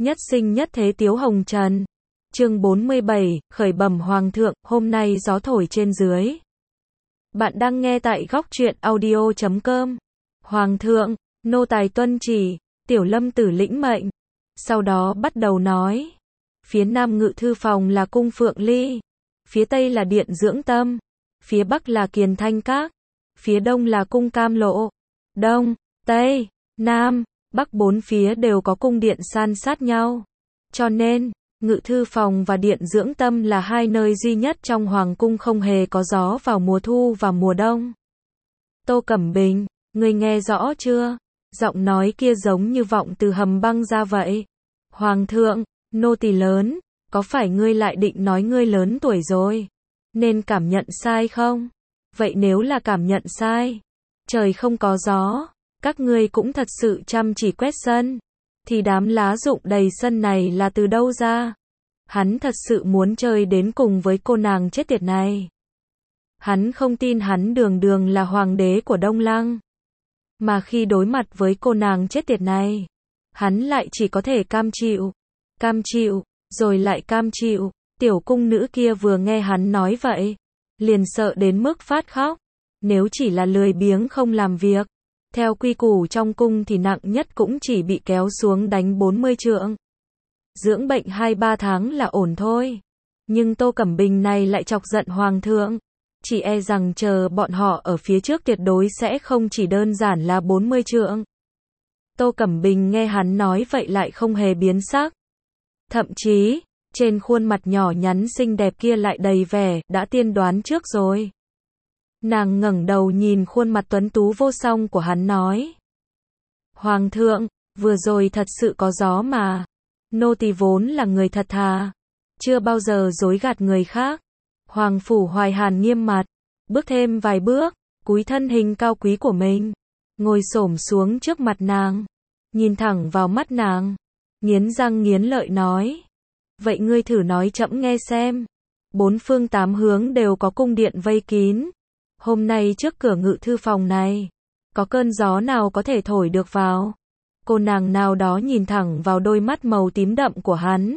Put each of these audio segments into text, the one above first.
Nhất sinh nhất thế Tiếu Hồng Trần. Chương 47, khởi bẩm Hoàng thượng, hôm nay gió thổi trên dưới. Bạn đang nghe tại góc truyện audio.com. Hoàng thượng, nô tài tuân chỉ, Tiểu Lâm tử lĩnh mệnh. Sau đó bắt đầu nói. Phía nam ngự thư phòng là cung Phượng Ly. Phía tây là điện Dưỡng Tâm. Phía bắc là Kiền Thanh Các. Phía đông là cung Cam Lộ. Đông, tây, nam, bắc bốn phía đều có cung điện san sát nhau. Cho nên, ngự thư phòng và điện Dưỡng Tâm là hai nơi duy nhất trong hoàng cung không hề có gió vào mùa thu và mùa đông. Tô Cẩm Bình, ngươi nghe rõ chưa? Giọng nói kia giống như vọng từ hầm băng ra vậy. Hoàng thượng, nô tỳ lớn, có phải ngươi lại định nói ngươi lớn tuổi rồi, nên cảm nhận sai không? Vậy nếu là cảm nhận sai, trời không có gió, các ngươi cũng thật sự chăm chỉ quét sân, thì đám lá rụng đầy sân này là từ đâu ra? Hắn thật sự muốn chơi đến cùng với cô nàng chết tiệt này. Hắn không tin hắn đường đường là hoàng đế của Đông Lăng. Mà khi đối mặt với cô nàng chết tiệt này, hắn lại chỉ có thể cam chịu, rồi lại cam chịu. Tiểu cung nữ kia vừa nghe hắn nói vậy, liền sợ đến mức phát khóc. Nếu chỉ là lười biếng không làm việc, theo quy củ trong cung thì nặng nhất cũng chỉ bị kéo xuống đánh 40 trượng. Dưỡng bệnh 2-3 tháng là ổn thôi. Nhưng Tô Cẩm Bình này lại chọc giận hoàng thượng. Chỉ e rằng chờ bọn họ ở phía trước tuyệt đối sẽ không chỉ đơn giản là 40 trượng. Tô Cẩm Bình nghe hắn nói vậy lại không hề biến sắc. Thậm chí, trên khuôn mặt nhỏ nhắn xinh đẹp kia lại đầy vẻ đã tiên đoán trước rồi. Nàng ngẩng đầu nhìn khuôn mặt tuấn tú vô song của hắn nói. Hoàng thượng, vừa rồi thật sự có gió mà. Nô tỳ vốn là người thật thà, chưa bao giờ dối gạt người khác. Hoàng phủ Hoài Hàn nghiêm mặt, bước thêm vài bước, cúi thân hình cao quý của mình, ngồi xổm xuống trước mặt nàng, nhìn thẳng vào mắt nàng, nghiến răng nghiến lợi nói. Vậy ngươi thử nói trẫm nghe xem. Bốn phương tám hướng đều có cung điện vây kín. Hôm nay trước cửa ngự thư phòng này, có cơn gió nào có thể thổi được vào? Cô nàng nào đó nhìn thẳng vào đôi mắt màu tím đậm của hắn,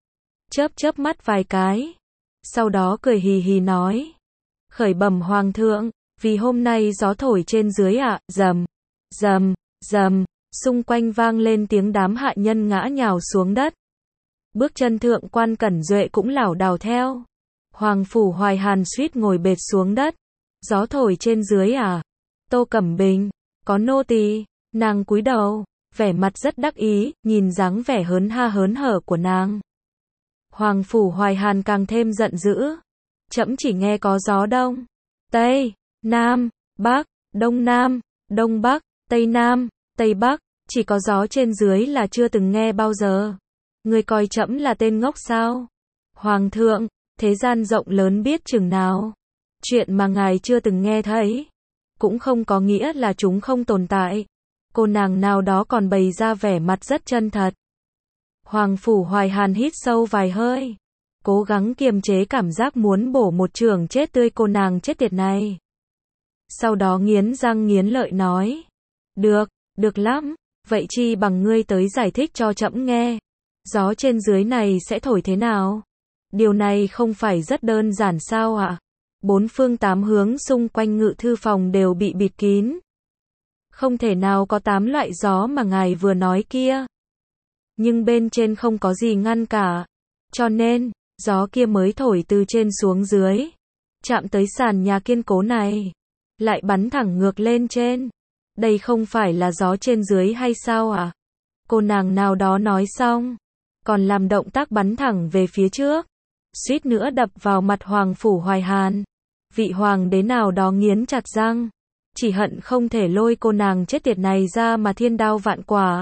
chớp mắt vài cái, sau đó cười hì hì nói. Khởi bẩm hoàng thượng, vì hôm nay gió thổi trên dưới ạ. Rầm, rầm, rầm, xung quanh vang lên tiếng đám hạ nhân ngã nhào xuống đất. Bước chân thượng quan Cẩn Duệ cũng lảo đảo theo. Hoàng phủ Hoài Hàn suýt ngồi bệt xuống đất. Gió thổi trên dưới à? Tô Cẩm Bình, có nô tỳ. Nàng cúi đầu, vẻ mặt rất đắc ý, nhìn dáng vẻ hớn ha hớn hở của nàng. Hoàng phủ Hoài Hàn càng thêm giận dữ. Trẫm chỉ nghe có gió đông, tây, nam, bắc, đông nam, đông bắc, tây nam, tây bắc, chỉ có gió trên dưới là chưa từng nghe bao giờ. Ngươi coi trẫm là tên ngốc sao? Hoàng thượng, thế gian rộng lớn biết chừng nào. Chuyện mà ngài chưa từng nghe thấy, cũng không có nghĩa là chúng không tồn tại. Cô nàng nào đó còn bày ra vẻ mặt rất chân thật. Hoàng phủ Hoài Hàn hít sâu vài hơi, cố gắng kiềm chế cảm giác muốn bổ một chưởng chết tươi cô nàng chết tiệt này. Sau đó nghiến răng nghiến lợi nói. Được lắm, vậy chi bằng ngươi tới giải thích cho trẫm nghe. Gió trên dưới này sẽ thổi thế nào? Điều này không phải rất đơn giản sao ạ? Bốn phương tám hướng xung quanh ngự thư phòng đều bị bịt kín. Không thể nào có 8 loại gió mà ngài vừa nói kia. Nhưng bên trên không có gì ngăn cả. Cho nên, gió kia mới thổi từ trên xuống dưới, chạm tới sàn nhà kiên cố này, lại bắn thẳng ngược lên trên. Đây không phải là gió trên dưới hay sao ạ? Cô nàng nào đó nói xong, còn làm động tác bắn thẳng về phía trước, suýt nữa đập vào mặt Hoàng phủ Hoài Hàn. Vị hoàng đế nào đó nghiến chặt răng, chỉ hận không thể lôi cô nàng chết tiệt này ra mà thiên đao vạn quả.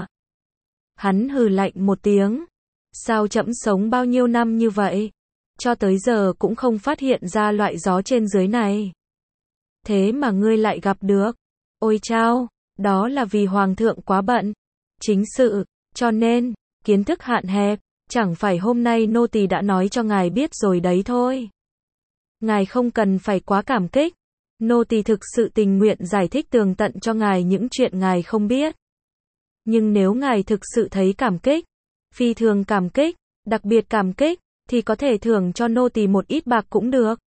Hắn hừ lạnh một tiếng. Sao trẫm sống bao nhiêu năm như vậy, cho tới giờ cũng không phát hiện ra loại gió trên dưới này. Thế mà ngươi lại gặp được. Ôi chao, đó là vì hoàng thượng quá bận chính sự, cho nên kiến thức hạn hẹp. Chẳng phải hôm nay nô tỳ đã nói cho ngài biết rồi đấy thôi. Ngài không cần phải quá cảm kích. Nô tỳ thực sự tình nguyện giải thích tường tận cho ngài những chuyện ngài không biết. Nhưng nếu ngài thực sự thấy cảm kích, Phi thường cảm kích, đặc biệt cảm kích, thì có thể thưởng cho nô tỳ một ít bạc cũng được.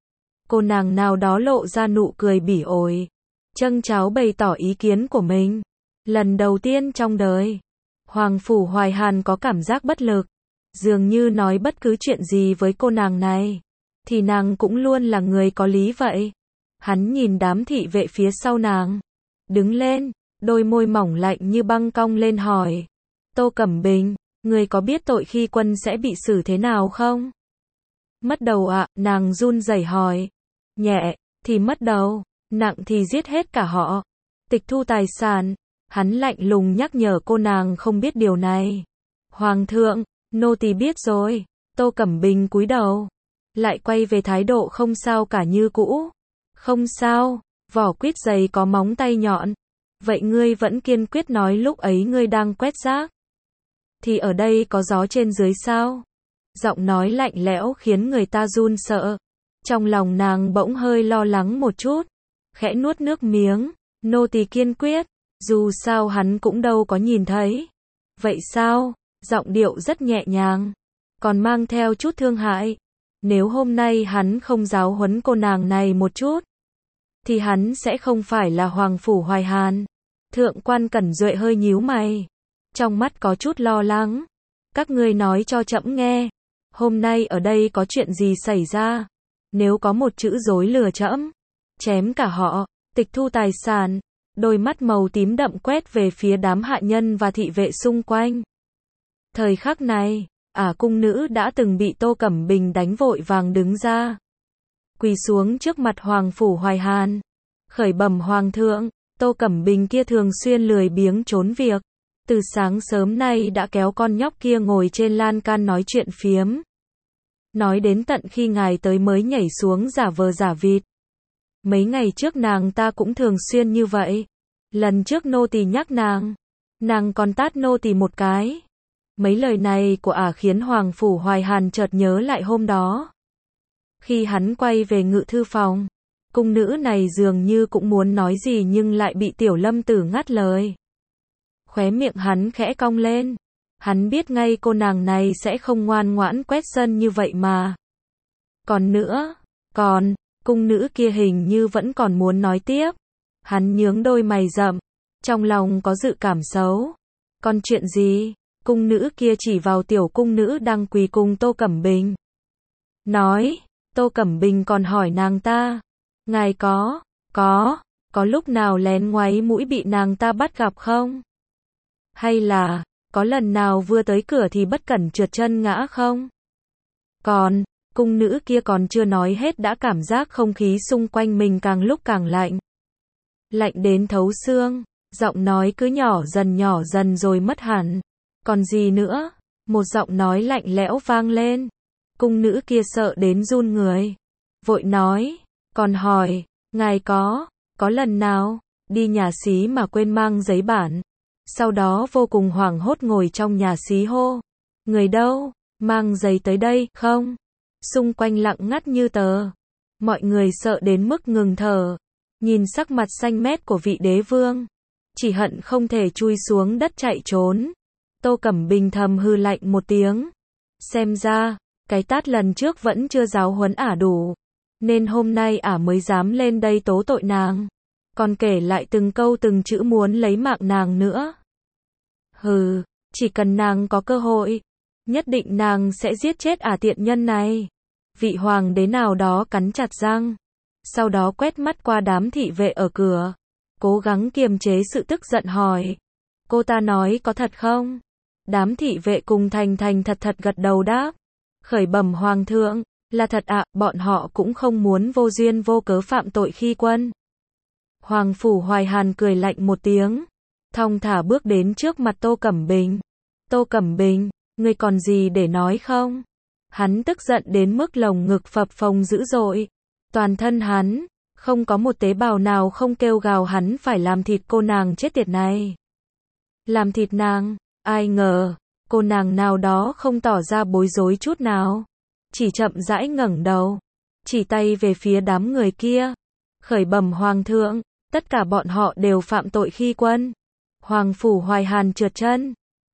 Cô nàng nào đó lộ ra nụ cười bỉ ổi. Trâng tráo bày tỏ ý kiến của mình. Lần đầu tiên trong đời, Hoàng Phủ Hoài Hàn có cảm giác bất lực. Dường như nói bất cứ chuyện gì với cô nàng này, thì nàng cũng luôn là người có lý vậy. Hắn nhìn đám thị vệ phía sau nàng. Đứng lên, đôi môi mỏng lạnh như băng cong lên hỏi. Tô Cẩm Bình, người có biết tội khi quân sẽ bị xử thế nào không? Mất đầu ạ, nàng run rẩy hỏi. Nhẹ, thì mất đầu, nặng thì giết hết cả họ. Tịch thu tài sản. Hắn lạnh lùng nhắc nhở cô nàng không biết điều này. Hoàng thượng, nô tỳ biết rồi. Tô Cẩm Bình cúi đầu. Lại quay về thái độ không sao cả như cũ. Không sao, vỏ quýt dày có móng tay nhọn. Vậy ngươi vẫn kiên quyết nói lúc ấy ngươi đang quét rác. Thì ở đây có gió trên dưới sao? Giọng nói lạnh lẽo khiến người ta run sợ. Trong lòng nàng bỗng hơi lo lắng một chút. Khẽ nuốt nước miếng. Nô tỳ kiên quyết. Dù sao hắn cũng đâu có nhìn thấy. Vậy sao? Giọng điệu rất nhẹ nhàng. Còn mang theo chút thương hại. Nếu hôm nay hắn không giáo huấn cô nàng này một chút, thì hắn sẽ không phải là Hoàng Phủ Hoài Hàn. Thượng quan Cẩn Duệ hơi nhíu mày. Trong mắt có chút lo lắng. Các ngươi nói cho trẫm nghe. Hôm nay ở đây có chuyện gì xảy ra? Nếu có một chữ dối lừa trẫm, chém cả họ, tịch thu tài sản. Đôi mắt màu tím đậm quét về phía đám hạ nhân và thị vệ xung quanh. Thời khắc này, cung nữ đã từng bị Tô Cẩm Bình đánh vội vàng đứng ra. Quỳ xuống trước mặt Hoàng Phủ Hoài Hàn. Khởi bẩm Hoàng thượng, Tô Cẩm Bình kia thường xuyên lười biếng trốn việc. Từ sáng sớm nay đã kéo con nhóc kia ngồi trên lan can nói chuyện phiếm. Nói đến tận khi ngài tới mới nhảy xuống giả vờ giả vịt. Mấy ngày trước nàng ta cũng thường xuyên như vậy. Lần trước nô tỳ nhắc nàng còn tát nô tỳ một cái. Mấy lời này của khiến Hoàng Phủ Hoài Hàn chợt nhớ lại hôm đó. Khi hắn quay về ngự thư phòng, cung nữ này dường như cũng muốn nói gì nhưng lại bị Tiểu Lâm Tử ngắt lời. Khóe miệng hắn khẽ cong lên. Hắn biết ngay cô nàng này sẽ không ngoan ngoãn quét sân như vậy mà. Còn nữa, cung nữ kia hình như vẫn còn muốn nói tiếp. Hắn nhướng đôi mày rậm, trong lòng có dự cảm xấu. Còn chuyện gì? Cung nữ kia chỉ vào tiểu cung nữ đang quỳ cùng Tô Cẩm Bình. Nói, Tô Cẩm Bình còn hỏi nàng ta. Ngài có lúc nào lén ngoáy mũi bị nàng ta bắt gặp không? Hay là, có lần nào vừa tới cửa thì bất cẩn trượt chân ngã không? Cung nữ kia còn chưa nói hết đã cảm giác không khí xung quanh mình càng lúc càng lạnh. Lạnh đến thấu xương, giọng nói cứ nhỏ dần rồi mất hẳn. Còn gì nữa? Một giọng nói lạnh lẽo vang lên. Cung nữ kia sợ đến run người. Vội nói, còn hỏi, ngài có lần nào đi nhà xí mà quên mang giấy bản? Sau đó vô cùng hoảng hốt ngồi trong nhà xí hô. Người đâu? Mang giấy tới đây, không? Xung quanh lặng ngắt như tờ. Mọi người sợ đến mức ngừng thở. Nhìn sắc mặt xanh mét của vị đế vương. Chỉ hận không thể chui xuống đất chạy trốn. Tô Cẩm Bình thầm hư lạnh một tiếng. Xem ra, cái tát lần trước vẫn chưa giáo huấn đủ. Nên hôm nay mới dám lên đây tố tội nàng. Còn kể lại từng câu từng chữ muốn lấy mạng nàng nữa. Hừ, chỉ cần nàng có cơ hội, nhất định nàng sẽ giết chết tiện nhân này. Vị hoàng đế nào đó cắn chặt răng. Sau đó quét mắt qua đám thị vệ ở cửa. Cố gắng kiềm chế sự tức giận hỏi. Cô ta nói có thật không? Đám thị vệ cùng thành thật gật đầu đáp. Khởi bẩm Hoàng thượng, là thật bọn họ cũng không muốn vô duyên vô cớ phạm tội khi quân. Hoàng Phủ Hoài Hàn cười lạnh một tiếng. Thong thả bước đến trước mặt Tô Cẩm Bình. Tô Cẩm Bình, ngươi còn gì để nói không? Hắn tức giận đến mức lồng ngực phập phồng dữ dội. Toàn thân hắn, không có một tế bào nào không kêu gào hắn phải làm thịt cô nàng chết tiệt này. Làm thịt nàng, ai ngờ, cô nàng nào đó không tỏ ra bối rối chút nào. Chỉ chậm rãi ngẩng đầu, chỉ tay về phía đám người kia. Khởi bẩm Hoàng thượng, tất cả bọn họ đều phạm tội khi quân. Hoàng Phủ Hoài Hàn trượt chân.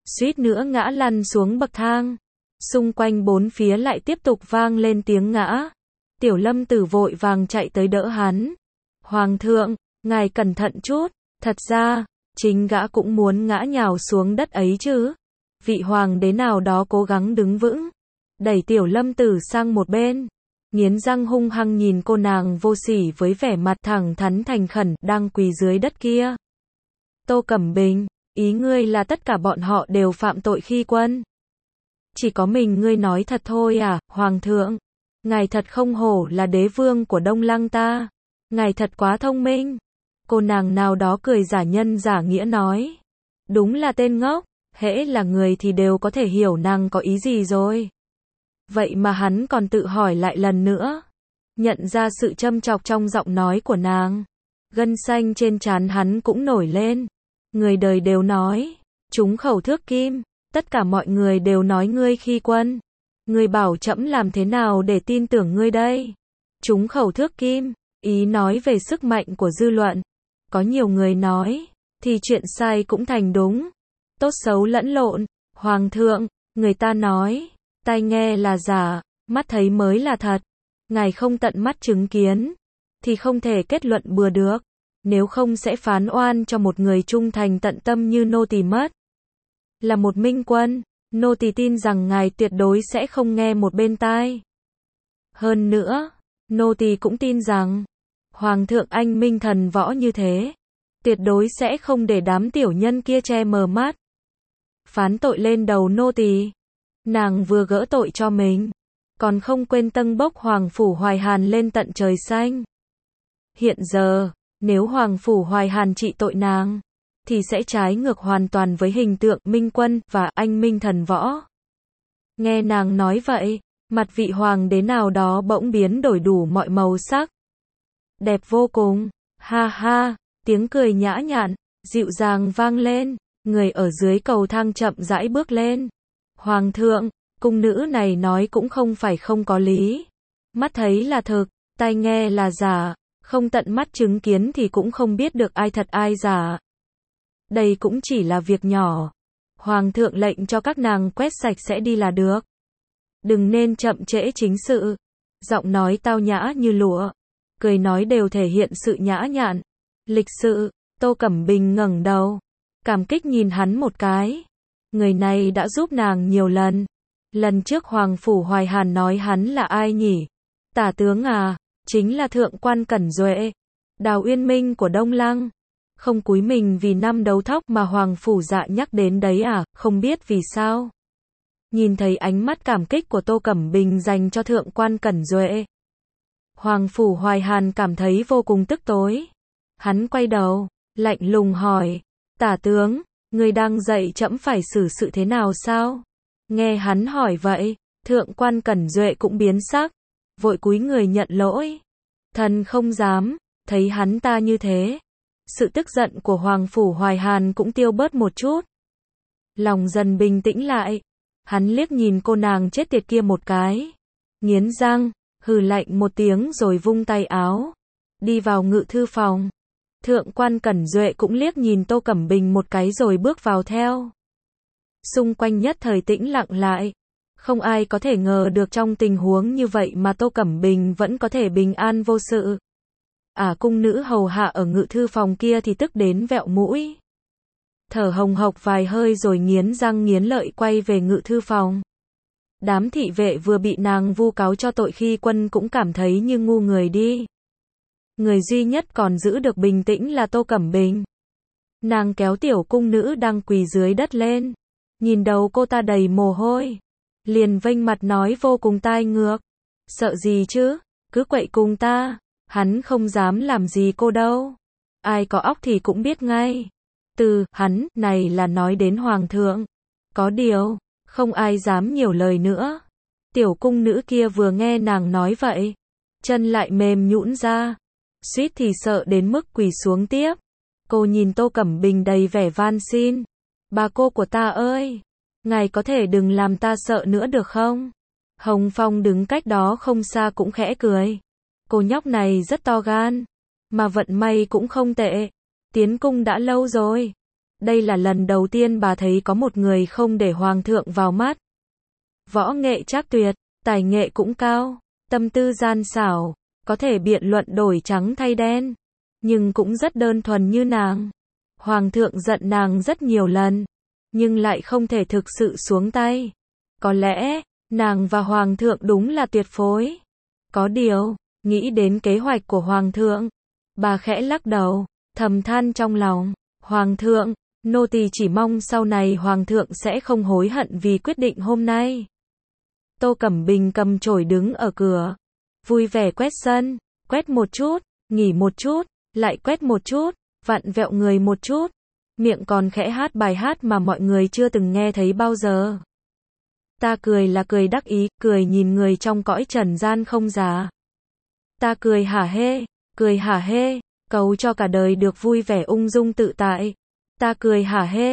suýt nữa ngã lăn xuống bậc thang. Xung quanh bốn phía lại tiếp tục vang lên tiếng ngã. Tiểu Lâm Tử vội vàng chạy tới đỡ hắn. Hoàng thượng, ngài cẩn thận chút, thật ra, chính gã cũng muốn ngã nhào xuống đất ấy chứ. Vị hoàng đế nào đó cố gắng đứng vững, đẩy Tiểu Lâm Tử sang một bên, nghiến răng hung hăng nhìn cô nàng vô sỉ với vẻ mặt thẳng thắn thành khẩn đang quỳ dưới đất kia. Tô Cẩm Bình, ý ngươi là tất cả bọn họ đều phạm tội khi quân? Chỉ có mình ngươi nói thật thôi à, Hoàng thượng? Ngài thật không hổ là đế vương của Đông Lăng ta. Ngài thật quá thông minh. Cô nàng nào đó cười giả nhân giả nghĩa nói. Đúng là tên ngốc, hễ là người thì đều có thể hiểu nàng có ý gì rồi. Vậy mà hắn còn tự hỏi lại lần nữa. Nhận ra sự châm chọc trong giọng nói của nàng. Gân xanh trên trán hắn cũng nổi lên. Người đời đều nói, trúng khẩu thước kim, tất cả mọi người đều nói ngươi khi quân. Ngươi bảo trẫm làm thế nào để tin tưởng ngươi đây? Trúng khẩu thước kim, ý nói về sức mạnh của dư luận. Có nhiều người nói, thì chuyện sai cũng thành đúng. Tốt xấu lẫn lộn, Hoàng thượng, người ta nói, tai nghe là giả, mắt thấy mới là thật. Ngài không tận mắt chứng kiến, thì không thể kết luận bừa được. Nếu không sẽ phán oan cho một người trung thành tận tâm như nô tỳ mất. Là một minh quân, nô tỳ tin rằng ngài tuyệt đối sẽ không nghe một bên tai. Hơn nữa, nô tỳ cũng tin rằng, Hoàng thượng anh minh thần võ như thế, tuyệt đối sẽ không để đám tiểu nhân kia che mờ mắt. Phán tội lên đầu nô tỳ. Nàng vừa gỡ tội cho mình, còn không quên tâng bốc Hoàng Phủ Hoài Hàn lên tận trời xanh. Hiện giờ, nếu Hoàng Phủ Hoài Hàn trị tội nàng, thì sẽ trái ngược hoàn toàn với hình tượng minh quân và anh minh thần võ. Nghe nàng nói vậy, mặt vị hoàng đế nào đó bỗng biến đổi đủ mọi màu sắc. Đẹp vô cùng, ha ha, tiếng cười nhã nhặn, dịu dàng vang lên, người ở dưới cầu thang chậm rãi bước lên. Hoàng thượng, cung nữ này nói cũng không phải không có lý. Mắt thấy là thực, tai nghe là giả, không tận mắt chứng kiến thì cũng không biết được ai thật ai giả. Đây cũng chỉ là việc nhỏ. Hoàng thượng lệnh cho các nàng quét sạch sẽ đi là được. Đừng nên chậm trễ chính sự. Giọng nói tao nhã như lụa, cười nói đều thể hiện sự nhã nhặn, lịch sự. Tô Cẩm Bình ngẩng đầu, cảm kích nhìn hắn một cái. Người này đã giúp nàng nhiều lần. Lần trước Hoàng Phủ Hoài Hàn nói hắn là ai nhỉ? Tả tướng à, chính là thượng quan Cẩn Duệ, Đào Uyên Minh của Đông Lăng. Không cúi mình vì năm đấu thóc mà Hoàng Phủ Dạ nhắc đến đấy à, không biết vì sao. Nhìn thấy ánh mắt cảm kích của Tô Cẩm Bình dành cho thượng quan Cẩn Duệ, Hoàng Phủ Hoài Hàn cảm thấy vô cùng tức tối. Hắn quay đầu, lạnh lùng hỏi, tả tướng, người đang dạy trẫm phải xử sự thế nào sao? Nghe hắn hỏi vậy, thượng quan Cẩn Duệ cũng biến sắc, vội cúi người nhận lỗi. Thần không dám. Thấy hắn ta như thế, sự tức giận của Hoàng Phủ Hoài Hàn cũng tiêu bớt một chút. Lòng dần bình tĩnh lại, hắn liếc nhìn cô nàng chết tiệt kia một cái, nghiến răng, hừ lạnh một tiếng rồi vung tay áo, đi vào ngự thư phòng. Thượng quan Cẩn Duệ cũng liếc nhìn Tô Cẩm Bình một cái rồi bước vào theo. Xung quanh nhất thời tĩnh lặng lại. Không ai có thể ngờ được trong tình huống như vậy mà Tô Cẩm Bình vẫn có thể bình an vô sự. Cung nữ hầu hạ ở ngự thư phòng kia thì tức đến vẹo mũi. Thở hồng hộc vài hơi rồi nghiến răng nghiến lợi quay về ngự thư phòng. Đám thị vệ vừa bị nàng vu cáo cho tội khi quân cũng cảm thấy như ngu người đi. Người duy nhất còn giữ được bình tĩnh là Tô Cẩm Bình. Nàng kéo tiểu cung nữ đang quỳ dưới đất lên. Nhìn đầu cô ta đầy mồ hôi. Liền vênh mặt nói vô cùng tai ngược. Sợ gì chứ, cứ quậy cùng ta. Hắn không dám làm gì cô đâu. Ai có óc thì cũng biết ngay. Từ hắn này là nói đến Hoàng thượng. Có điều, không ai dám nhiều lời nữa. Tiểu cung nữ kia vừa nghe nàng nói vậy, chân lại mềm nhũn ra, suýt thì sợ đến mức quỳ xuống tiếp. Cô nhìn Tô Cẩm Bình đầy vẻ van xin. Bà cô của ta ơi, ngài có thể đừng làm ta sợ nữa được không? Hồng Phong đứng cách đó không xa cũng khẽ cười. Cô nhóc này rất to gan, mà vận may cũng không tệ. Tiến cung đã lâu rồi, Đây là lần đầu tiên bà thấy có một người không để hoàng thượng vào mắt. Võ nghệ trác tuyệt, tài nghệ cũng cao, tâm tư gian xảo, có thể biện luận đổi trắng thay đen, nhưng cũng rất đơn thuần như nàng. Hoàng thượng giận nàng rất nhiều lần, nhưng lại không thể thực sự xuống tay. Có lẽ, nàng và hoàng thượng đúng là tuyệt phối. Có điều, nghĩ đến kế hoạch của hoàng thượng, bà khẽ lắc đầu, thầm than trong lòng, hoàng thượng, nô tỳ chỉ mong sau này hoàng thượng sẽ không hối hận vì quyết định hôm nay. Tô Cẩm Bình cầm chổi đứng ở cửa, vui vẻ quét sân, quét một chút, nghỉ một chút, lại quét một chút, vặn vẹo người một chút, miệng còn khẽ hát bài hát mà mọi người chưa từng nghe thấy bao giờ. Ta cười là cười đắc ý, cười nhìn người trong cõi trần gian không già. Ta cười hả hê, cầu cho cả đời được vui vẻ ung dung tự tại. Ta cười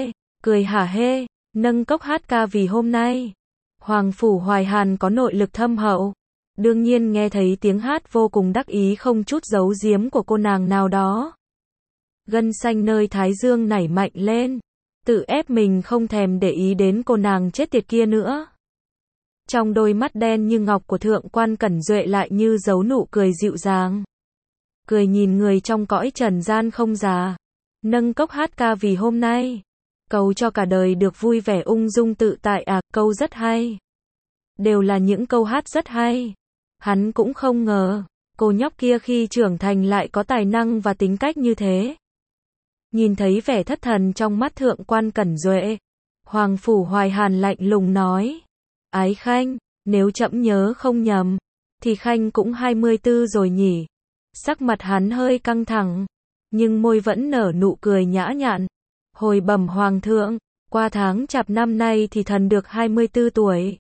hả hê, nâng cốc hát ca vì hôm nay. Hoàng phủ Hoài Hàn có nội lực thâm hậu, đương nhiên nghe thấy tiếng hát vô cùng đắc ý không chút giấu giếm của cô nàng nào đó. Gân xanh nơi thái dương nảy mạnh lên, tự ép mình không thèm để ý đến cô nàng chết tiệt kia nữa. Trong đôi mắt đen như ngọc của thượng quan Cẩn Duệ lại như giấu nụ cười dịu dàng. Cười nhìn người trong cõi trần gian không già, nâng cốc hát ca vì hôm nay. Cầu cho cả đời được vui vẻ ung dung tự tại à, câu rất hay. Đều là những câu hát rất hay. Hắn cũng không ngờ, cô nhóc kia khi trưởng thành lại có tài năng và tính cách như thế. Nhìn thấy vẻ thất thần trong mắt thượng quan Cẩn Duệ, Hoàng phủ Hoài Hàn lạnh lùng nói. Ái Khanh, nếu trẫm nhớ không nhầm, thì Khanh cũng 24 rồi nhỉ. Sắc mặt hắn hơi căng thẳng, nhưng môi vẫn nở nụ cười nhã nhặn. Hồi bẩm hoàng thượng, qua tháng chạp năm nay thì thần được 24 tuổi.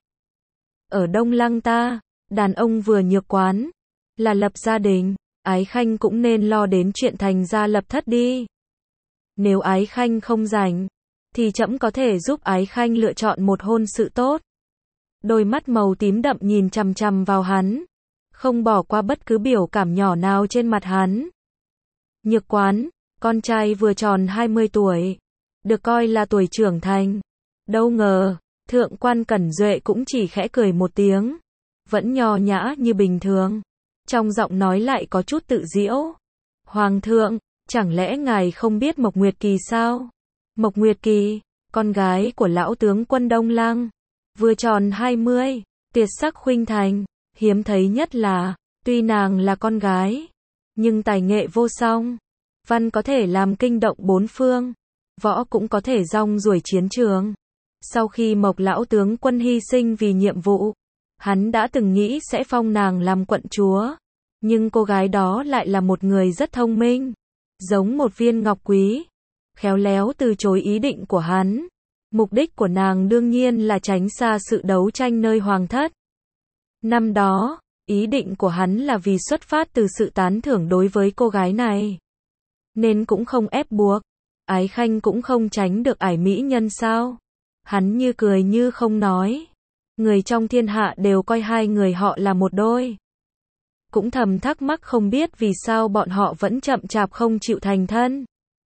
Ở Đông Lăng ta, đàn ông vừa nhược quán, là lập gia đình, Ái Khanh cũng nên lo đến chuyện thành gia lập thất đi. Nếu Ái Khanh không rảnh, thì trẫm có thể giúp Ái Khanh lựa chọn một hôn sự tốt. Đôi mắt màu tím đậm nhìn chằm chằm vào hắn, không bỏ qua bất cứ biểu cảm nhỏ nào trên mặt hắn. Nhược quán, con trai vừa tròn 20 tuổi, được coi là tuổi trưởng thành. Đâu ngờ, thượng quan Cẩn Duệ cũng chỉ khẽ cười một tiếng, vẫn nho nhã như bình thường. Trong giọng nói lại có chút tự giễu. Hoàng thượng, chẳng lẽ ngài không biết Mộc Nguyệt Kỳ sao? Mộc Nguyệt Kỳ, con gái của lão tướng quân Đông Lăng, vừa tròn 20, tuyệt sắc khuynh thành, hiếm thấy nhất là, tuy nàng là con gái, nhưng tài nghệ vô song, văn có thể làm kinh động bốn phương, võ cũng có thể rong ruổi chiến trường. Sau khi Mộc lão tướng quân hy sinh vì nhiệm vụ, hắn đã từng nghĩ sẽ phong nàng làm quận chúa, nhưng cô gái đó lại là một người rất thông minh, giống một viên ngọc quý, khéo léo từ chối ý định của hắn. Mục đích của nàng đương nhiên là tránh xa sự đấu tranh nơi hoàng thất. Năm đó, ý định của hắn là vì xuất phát từ sự tán thưởng đối với cô gái này, nên cũng không ép buộc. Ái Khanh cũng không tránh được ải mỹ nhân sao? Hắn như cười như không nói. Người trong thiên hạ đều coi hai người họ là một đôi. Cũng thầm thắc mắc không biết vì sao bọn họ vẫn chậm chạp không chịu thành thân.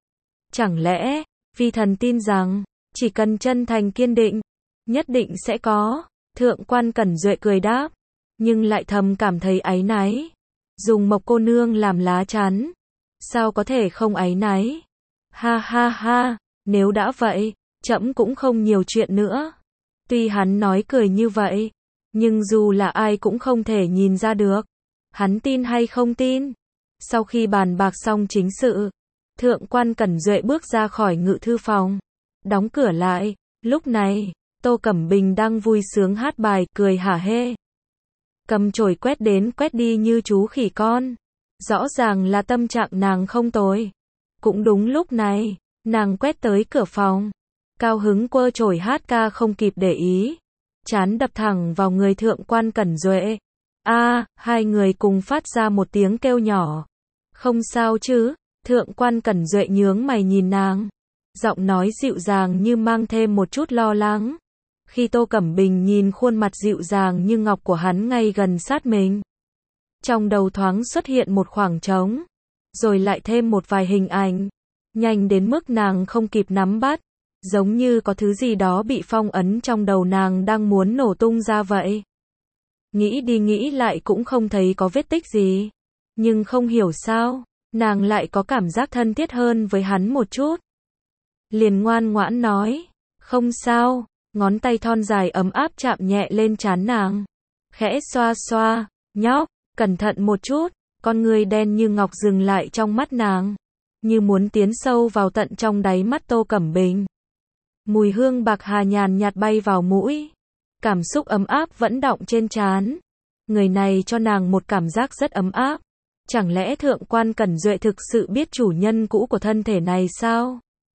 Chẳng lẽ, vì thần tin rằng, chỉ cần chân thành kiên định, nhất định sẽ có. Thượng quan Cẩn Duệ cười đáp, nhưng lại thầm cảm thấy áy náy. Dùng Mộc cô nương làm lá chắn, sao có thể không áy náy? Ha ha ha, nếu đã vậy, trẫm cũng không nhiều chuyện nữa. Tuy hắn nói cười như vậy, nhưng dù là ai cũng không thể nhìn ra được, hắn tin hay không tin. Sau khi bàn bạc xong chính sự, thượng quan Cẩn Duệ bước ra khỏi ngự thư phòng, đóng cửa lại. Lúc này, Tô Cẩm Bình đang vui sướng hát bài, cười hả hê. Cầm chổi quét đến quét đi như chú khỉ con. Rõ ràng là tâm trạng nàng không tồi. Cũng đúng lúc này, nàng quét tới cửa phòng, cao hứng quơ chổi hát ca không kịp để ý, trán đập thẳng vào người thượng quan Cẩn Duệ. Hai người cùng phát ra một tiếng kêu nhỏ. Không sao chứ? Thượng quan Cẩn Duệ nhướng mày nhìn nàng, giọng nói dịu dàng như mang thêm một chút lo lắng. Khi Tô Cẩm Bình nhìn khuôn mặt dịu dàng như ngọc của hắn ngay gần sát mình, trong đầu thoáng xuất hiện một khoảng trống, rồi lại thêm một vài hình ảnh. nhanh đến mức nàng không kịp nắm bắt, giống như có thứ gì đó bị phong ấn trong đầu nàng đang muốn nổ tung ra vậy. Nghĩ đi nghĩ lại cũng không thấy có vết tích gì, nhưng không hiểu sao, nàng lại có cảm giác thân thiết hơn với hắn một chút. Liền ngoan ngoãn nói, không sao, ngón tay thon dài ấm áp chạm nhẹ lên trán nàng, khẽ xoa xoa, nhóc, cẩn thận một chút, con người đen như ngọc dừng lại trong mắt nàng, như muốn tiến sâu vào tận trong đáy mắt Tô Cẩm Bình. Mùi hương bạc hà nhàn nhạt bay vào mũi, cảm xúc ấm áp vẫn đọng trên trán. Người này cho nàng một cảm giác rất ấm áp. Chẳng lẽ Thượng quan Cẩn Duệ thực sự biết chủ nhân cũ của thân thể này sao?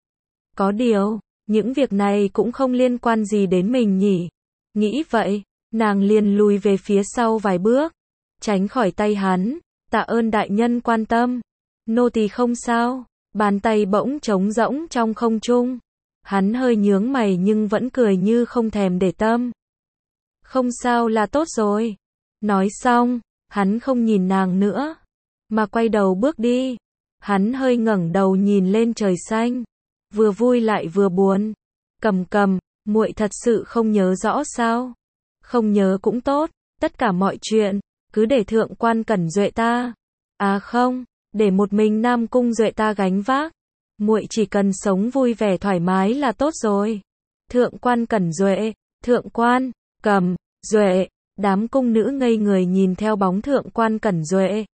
Có điều, những việc này cũng không liên quan gì đến mình nhỉ. Nghĩ vậy, nàng liền lùi về phía sau vài bước, tránh khỏi tay hắn. Tạ ơn đại nhân quan tâm. Nô tỳ không sao. Bàn tay bỗng trống rỗng trong không trung. Hắn hơi nhướng mày nhưng vẫn cười như không thèm để tâm. Không sao là tốt rồi. Nói xong, hắn không nhìn nàng nữa, mà quay đầu bước đi. Hắn hơi ngẩng đầu nhìn lên trời xanh, vừa vui lại vừa buồn. Cầm, muội thật sự không nhớ rõ sao? Không nhớ cũng tốt, tất cả mọi chuyện, cứ để Thượng quan Cẩn Duệ ta. À không, để một mình Nam Cung Duệ ta gánh vác. Muội chỉ cần sống vui vẻ thoải mái là tốt rồi. Thượng quan Cẩn Duệ, Thượng quan, Cẩm, Duệ, đám cung nữ ngây người nhìn theo bóng Thượng quan Cẩn Duệ.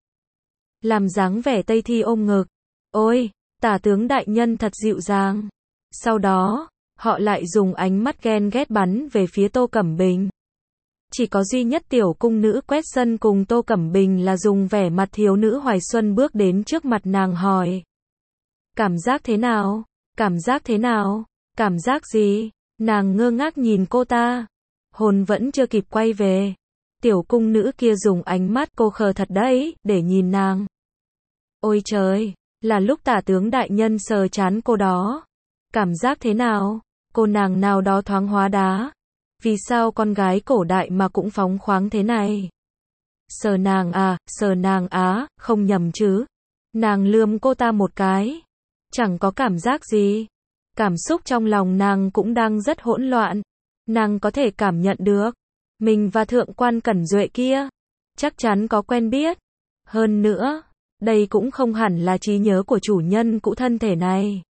Làm dáng vẻ Tây Thi ôm ngực. Ôi, tả tướng đại nhân thật dịu dàng. Sau đó, họ lại dùng ánh mắt ghen ghét bắn về phía Tô Cẩm Bình. Chỉ có duy nhất tiểu cung nữ quét sân cùng Tô Cẩm Bình là dùng vẻ mặt thiếu nữ hoài xuân bước đến trước mặt nàng hỏi. Cảm giác thế nào? Cảm giác thế nào? Cảm giác gì? Nàng ngơ ngác nhìn cô ta. Hồn vẫn chưa kịp quay về. Tiểu cung nữ kia dùng ánh mắt cô khờ thật đấy, để nhìn nàng. Ôi trời, là lúc tả tướng đại nhân sờ trán cô đó. Cảm giác thế nào? Cô nàng nào đó thoáng hóa đá. Vì sao con gái cổ đại mà cũng phóng khoáng thế này? Sờ nàng á, không nhầm chứ? Nàng lườm cô ta một cái. Chẳng có cảm giác gì. Cảm xúc trong lòng nàng cũng đang rất hỗn loạn. Nàng có thể cảm nhận được. Mình và Thượng quan Cẩn Duệ kia chắc chắn có quen biết. Hơn nữa, đây cũng không hẳn là trí nhớ của chủ nhân cũ thân thể này,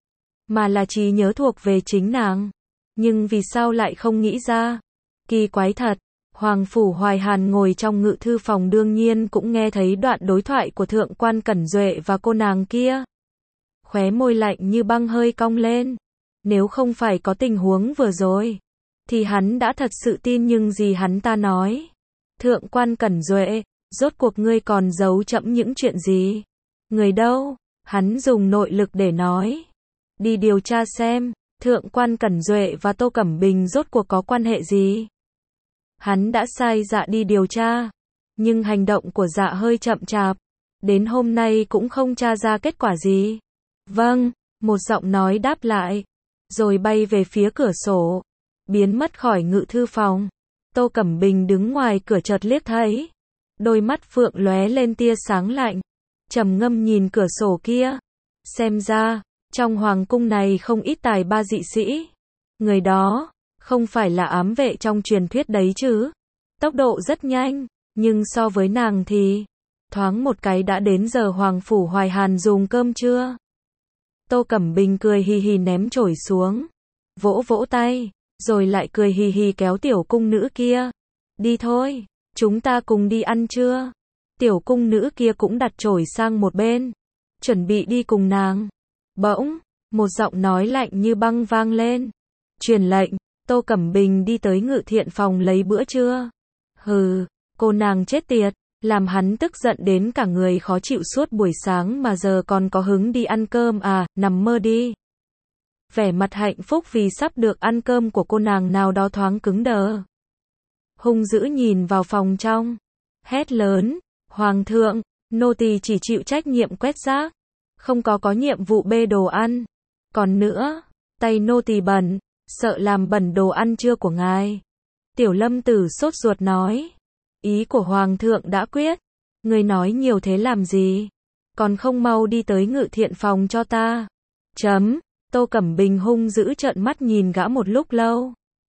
mà là trí nhớ thuộc về chính nàng. Nhưng vì sao lại không nghĩ ra? Kỳ quái thật. Hoàng Phủ Hoài Hàn ngồi trong ngự thư phòng đương nhiên cũng nghe thấy đoạn đối thoại của Thượng quan Cẩn Duệ và cô nàng kia. Khóe môi lạnh như băng hơi cong lên. Nếu không phải có tình huống vừa rồi, thì hắn đã thật sự tin những gì hắn ta nói. Thượng quan Cẩn Duệ, rốt cuộc ngươi còn giấu chậm những chuyện gì? Người đâu? Hắn dùng nội lực để nói. Đi điều tra xem, Thượng quan Cẩn Duệ và Tô Cẩm Bình rốt cuộc có quan hệ gì? Hắn đã sai dạ đi điều tra, nhưng hành động của dạ hơi chậm chạp. Đến hôm nay cũng không tra ra kết quả gì. Vâng, một giọng nói đáp lại, rồi bay về phía cửa sổ, biến mất khỏi ngự thư phòng. Tô Cẩm Bình đứng ngoài cửa chợt liếc thấy, đôi mắt phượng lóe lên tia sáng lạnh, trầm ngâm nhìn cửa sổ kia. Xem ra, trong hoàng cung này không ít tài ba dị sĩ. Người đó, không phải là ám vệ trong truyền thuyết đấy chứ. Tốc độ rất nhanh, nhưng so với nàng thì, thoáng một cái đã đến giờ Hoàng Phủ Hoài Hàn dùng cơm trưa. Tô Cẩm Bình cười hì hì ném chổi xuống, vỗ vỗ tay, rồi lại cười hì hì kéo tiểu cung nữ kia. Đi thôi, chúng ta cùng đi ăn trưa. Tiểu cung nữ kia cũng đặt chổi sang một bên, chuẩn bị đi cùng nàng. Bỗng, một giọng nói lạnh như băng vang lên. Truyền lệnh, Tô Cẩm Bình đi tới ngự thiện phòng lấy bữa trưa. Hừ, cô nàng chết tiệt, làm hắn tức giận đến cả người khó chịu suốt buổi sáng mà giờ còn có hứng đi ăn cơm à, nằm mơ đi. Vẻ mặt hạnh phúc vì sắp được ăn cơm của cô nàng nào đó thoáng cứng đờ. Hung dữ nhìn vào phòng trong, hét lớn, Hoàng thượng, nô tỳ chỉ chịu trách nhiệm quét rác, không có nhiệm vụ bê đồ ăn. Còn nữa, tay nô tỳ bẩn, sợ làm bẩn đồ ăn trưa của ngài. Tiểu Lâm Tử sốt ruột nói, ý của Hoàng thượng đã quyết, người nói nhiều thế làm gì, còn không mau đi tới ngự thiện phòng cho ta. Chấm. Tô Cẩm Bình hung dữ trợn mắt nhìn gã một lúc lâu.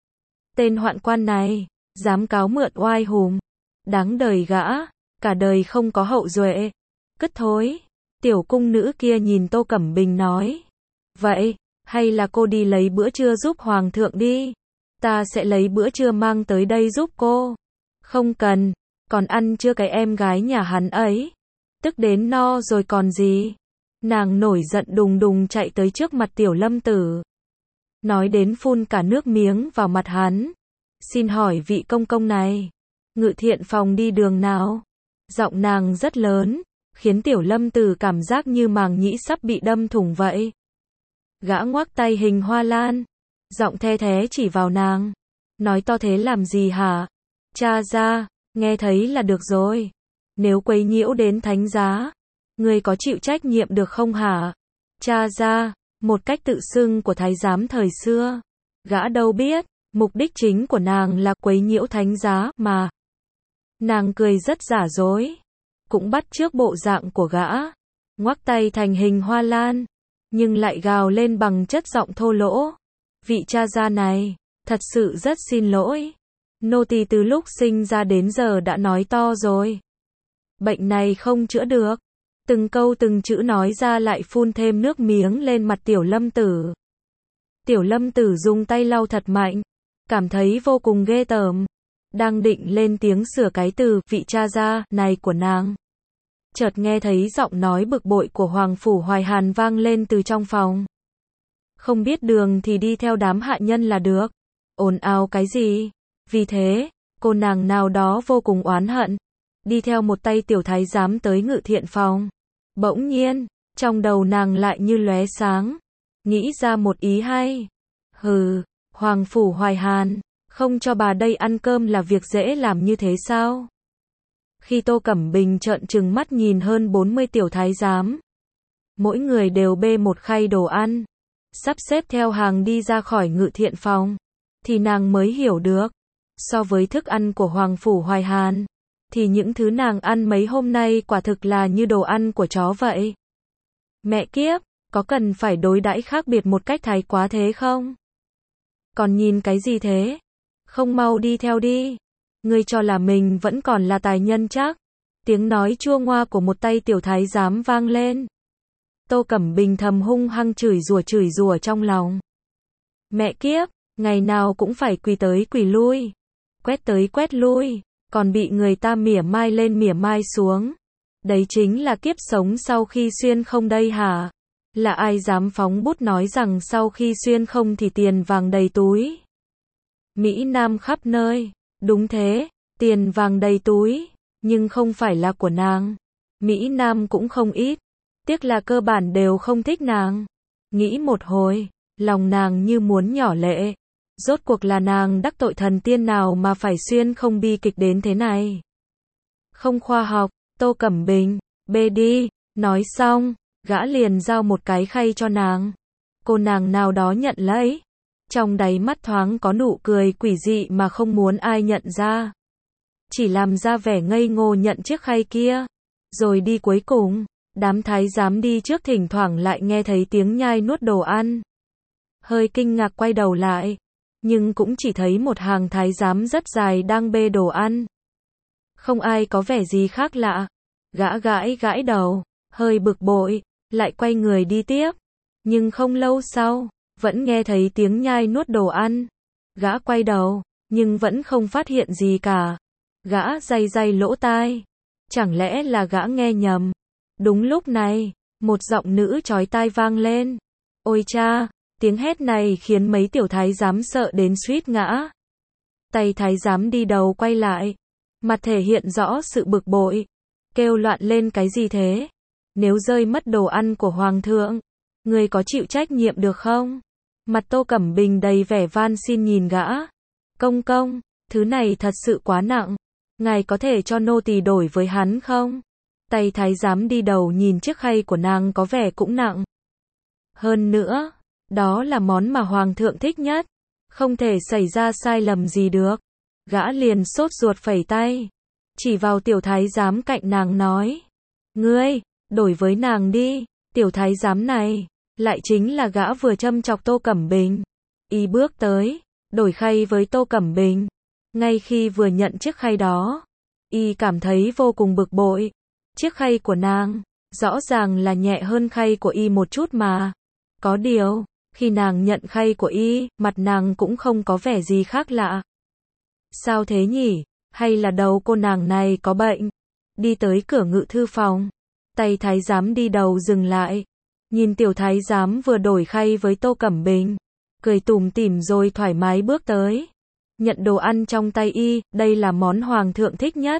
Tên hoạn quan này, dám cáo mượn oai hùm. Đáng đời gã, cả đời không có hậu duệ. Cất thối. Tiểu cung nữ kia nhìn Tô Cẩm Bình nói. Vậy, hay là cô đi lấy bữa trưa giúp hoàng thượng đi. Ta sẽ lấy bữa trưa mang tới đây giúp cô. Không cần, còn ăn chưa cái em gái nhà hắn ấy. Tức đến no rồi còn gì. Nàng nổi giận đùng đùng chạy tới trước mặt Tiểu Lâm Tử. Nói đến phun cả nước miếng vào mặt hắn. Xin hỏi vị công công này, Ngự Thiện Phòng đi đường nào? Giọng nàng rất lớn, khiến Tiểu Lâm Tử cảm giác như màng nhĩ sắp bị đâm thủng vậy. Gã ngoắc tay hình hoa lan, giọng the thế chỉ vào nàng. Nói to thế làm gì hả? Cha ra, nghe thấy là được rồi. Nếu quấy nhiễu đến thánh giá, ngươi có chịu trách nhiệm được không hả? Cha ra, một cách tự xưng của thái giám thời xưa. Gã đâu biết, mục đích chính của nàng là quấy nhiễu thánh giá mà. Nàng cười rất giả dối, cũng bắt chước bộ dạng của gã, ngoắc tay thành hình hoa lan, nhưng lại gào lên bằng chất giọng thô lỗ. Vị cha gia này, thật sự rất xin lỗi. Nô tỳ từ lúc sinh ra đến giờ đã nói to rồi. Bệnh này không chữa được. Từng câu từng chữ nói ra lại phun thêm nước miếng lên mặt Tiểu Lâm Tử. Tiểu Lâm Tử dùng tay lau thật mạnh, cảm thấy vô cùng ghê tởm. Đang định lên tiếng sửa cái từ vị cha gia này của nàng. Chợt nghe thấy giọng nói bực bội của Hoàng Phủ Hoài Hàn vang lên từ trong phòng. Không biết đường thì đi theo đám hạ nhân là được. Ồn ào cái gì? Vì thế, cô nàng nào đó vô cùng oán hận, đi theo một tay tiểu thái giám tới Ngự Thiện Phòng. Bỗng nhiên, trong đầu nàng lại như lóe sáng, nghĩ ra một ý hay. Hừ, Hoàng Phủ Hoài Hàn, không cho bà đây ăn cơm là việc dễ làm như thế sao? Khi Tô Cẩm Bình trợn trừng mắt nhìn hơn 40 tiểu thái giám, mỗi người đều bê một khay đồ ăn, sắp xếp theo hàng đi ra khỏi Ngự Thiện Phòng, thì nàng mới hiểu được, so với thức ăn của Hoàng Phủ Hoài Hàn, thì những thứ nàng ăn mấy hôm nay quả thực là như đồ ăn của chó vậy. Mẹ kiếp, có cần phải đối đãi khác biệt một cách thái quá thế không? Còn nhìn cái gì thế? Không mau đi theo đi. Ngươi cho là mình vẫn còn là tài nhân chắc? Tiếng nói chua ngoa của một tay tiểu thái giám vang lên. Tô Cẩm Bình thầm hung hăng chửi rủa trong lòng. Mẹ kiếp, ngày nào cũng phải quỳ tới quỳ lui, quét tới quét lui, còn bị người ta mỉa mai lên mỉa mai xuống. Đấy chính là kiếp sống sau khi xuyên không đây hả? Là ai dám phóng bút nói rằng sau khi xuyên không thì tiền vàng đầy túi? Mỹ Nam khắp nơi, đúng thế, tiền vàng đầy túi, nhưng không phải là của nàng. Mỹ Nam cũng không ít, tiếc là cơ bản đều không thích nàng. Nghĩ một hồi, lòng nàng như muốn nhỏ lệ. Rốt cuộc là nàng đắc tội thần tiên nào mà phải xuyên không bi kịch đến thế này? Không khoa học, Tô Cẩm Bình, bê đi. Nói xong, gã liền giao một cái khay cho nàng. Cô nàng nào đó nhận lấy. Trong đáy mắt thoáng có nụ cười quỷ dị mà không muốn ai nhận ra. Chỉ làm ra vẻ ngây ngô nhận chiếc khay kia. Rồi đi cuối cùng, đám thái giám đi trước thỉnh thoảng lại nghe thấy tiếng nhai nuốt đồ ăn. Hơi kinh ngạc quay đầu lại, nhưng cũng chỉ thấy một hàng thái giám rất dài đang bê đồ ăn. Không ai có vẻ gì khác lạ. Gã gãi đầu, hơi bực bội, lại quay người đi tiếp. Nhưng không lâu sau, vẫn nghe thấy tiếng nhai nuốt đồ ăn. Gã quay đầu, nhưng vẫn không phát hiện gì cả. Gã day lỗ tai. Chẳng lẽ là gã nghe nhầm? Đúng lúc này, một giọng nữ chói tai vang lên. Ôi cha! Tiếng hét này khiến mấy tiểu thái giám sợ đến suýt ngã. Tay thái giám đi đầu quay lại, mặt thể hiện rõ sự bực bội, kêu loạn lên cái gì thế? Nếu rơi mất đồ ăn của hoàng thượng, người có chịu trách nhiệm được không? Mặt Tô Cẩm Bình đầy vẻ van xin nhìn gã. Công công, thứ này thật sự quá nặng, ngài có thể cho nô tỳ đổi với hắn không? Tay thái giám đi đầu nhìn chiếc khay của nàng có vẻ cũng nặng. Hơn nữa, đó là món mà hoàng thượng thích nhất, không thể xảy ra sai lầm gì được. Gã liền sốt ruột phẩy tay, chỉ vào tiểu thái giám cạnh nàng nói. Ngươi, đổi với nàng đi, tiểu thái giám này, lại chính là gã vừa châm chọc Tô Cẩm Bình. Y bước tới, đổi khay với Tô Cẩm Bình. Ngay khi vừa nhận chiếc khay đó, Y cảm thấy vô cùng bực bội. Chiếc khay của nàng, rõ ràng là nhẹ hơn khay của Y một chút mà. Có điều, khi nàng nhận khay của Y, mặt nàng cũng không có vẻ gì khác lạ. Sao thế nhỉ? Hay là đầu cô nàng này có bệnh? Đi tới cửa ngự thư phòng, tay thái giám đi đầu dừng lại. Nhìn tiểu thái giám vừa đổi khay với Tô Cẩm Bình, cười tủm tỉm rồi thoải mái bước tới. Nhận đồ ăn trong tay Y, đây là món hoàng thượng thích nhất.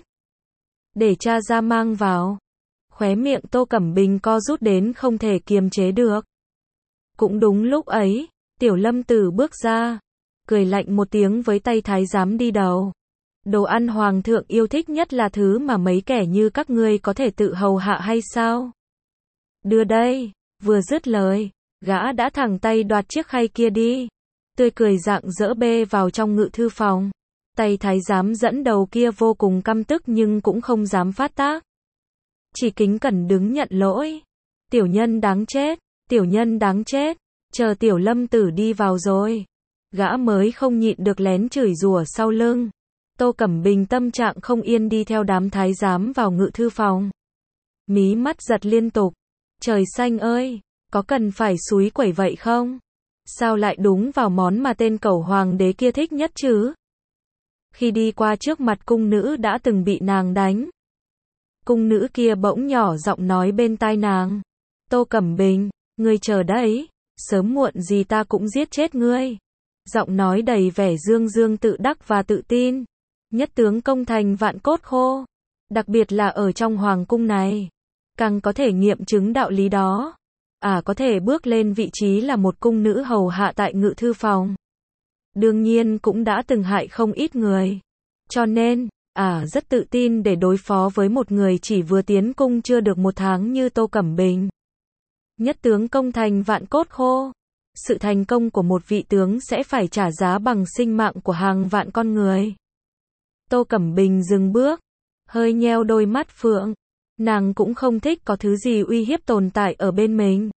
Để cha ra mang vào. Khóe miệng Tô Cẩm Bình co rút đến không thể kiềm chế được. Cũng đúng lúc ấy, Tiểu Lâm Tử bước ra, cười lạnh một tiếng với tay thái giám đi đầu. Đồ ăn hoàng thượng yêu thích nhất là thứ mà mấy kẻ như các ngươi có thể tự hầu hạ hay sao? Đưa đây, vừa dứt lời, gã đã thẳng tay đoạt chiếc khay kia đi. Tươi cười rạng rỡ bê vào trong ngự thư phòng. Tay thái giám dẫn đầu kia vô cùng căm tức nhưng cũng không dám phát tác. Chỉ kính cẩn đứng nhận lỗi. Tiểu nhân đáng chết, tiểu nhân đáng chết, chờ Tiểu Lâm Tử đi vào rồi. Gã mới không nhịn được lén chửi rủa sau lưng. Tô Cẩm Bình tâm trạng không yên đi theo đám thái giám vào ngự thư phòng. Mí mắt giật liên tục. Trời xanh ơi, có cần phải xúi quẩy vậy không? Sao lại đúng vào món mà tên cẩu hoàng đế kia thích nhất chứ? Khi đi qua trước mặt cung nữ đã từng bị nàng đánh, cung nữ kia bỗng nhỏ giọng nói bên tai nàng. Tô Cẩm Bình, ngươi chờ đấy, sớm muộn gì ta cũng giết chết ngươi. Giọng nói đầy vẻ dương dương tự đắc và tự tin. Nhất tướng công thành vạn cốt khô. Đặc biệt là ở trong hoàng cung này, càng có thể nghiệm chứng đạo lý đó. Có thể bước lên vị trí là một cung nữ hầu hạ tại ngự thư phòng. Đương nhiên cũng đã từng hại không ít người. Cho nên, rất tự tin để đối phó với một người chỉ vừa tiến cung chưa được một tháng như Tô Cẩm Bình. Nhất tướng công thành vạn cốt khô. Sự thành công của một vị tướng sẽ phải trả giá bằng sinh mạng của hàng vạn con người. Tô Cẩm Bình dừng bước, hơi nheo đôi mắt phượng. Nàng cũng không thích có thứ gì uy hiếp tồn tại ở bên mình.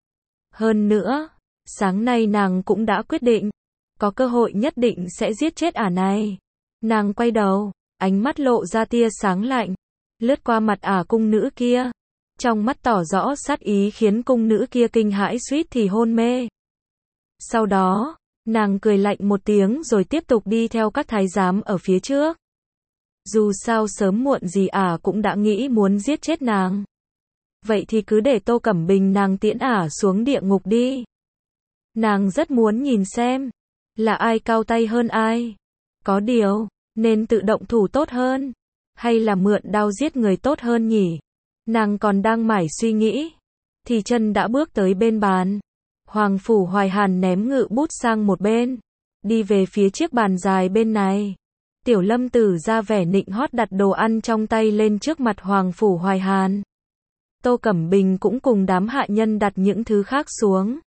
Hơn nữa, sáng nay nàng cũng đã quyết định, có cơ hội nhất định sẽ giết chết ả này. Nàng quay đầu, ánh mắt lộ ra tia sáng lạnh, lướt qua mặt cung nữ kia. Trong mắt tỏ rõ sát ý khiến cung nữ kia kinh hãi suýt thì hôn mê. Sau đó, nàng cười lạnh một tiếng rồi tiếp tục đi theo các thái giám ở phía trước. Dù sao sớm muộn gì cũng đã nghĩ muốn giết chết nàng. Vậy thì cứ để Tô Cẩm Bình nàng tiễn xuống địa ngục đi. Nàng rất muốn nhìn xem, là ai cao tay hơn ai. Có điều, nên tự động thủ tốt hơn, hay là mượn đao giết người tốt hơn nhỉ? Nàng còn đang mải suy nghĩ, thì chân đã bước tới bên bàn. Hoàng Phủ Hoài Hàn ném ngự bút sang một bên, đi về phía chiếc bàn dài bên này. Tiểu Lâm Tử ra vẻ nịnh hót đặt đồ ăn trong tay lên trước mặt Hoàng Phủ Hoài Hàn. Tô Cẩm Bình cũng cùng đám hạ nhân đặt những thứ khác xuống.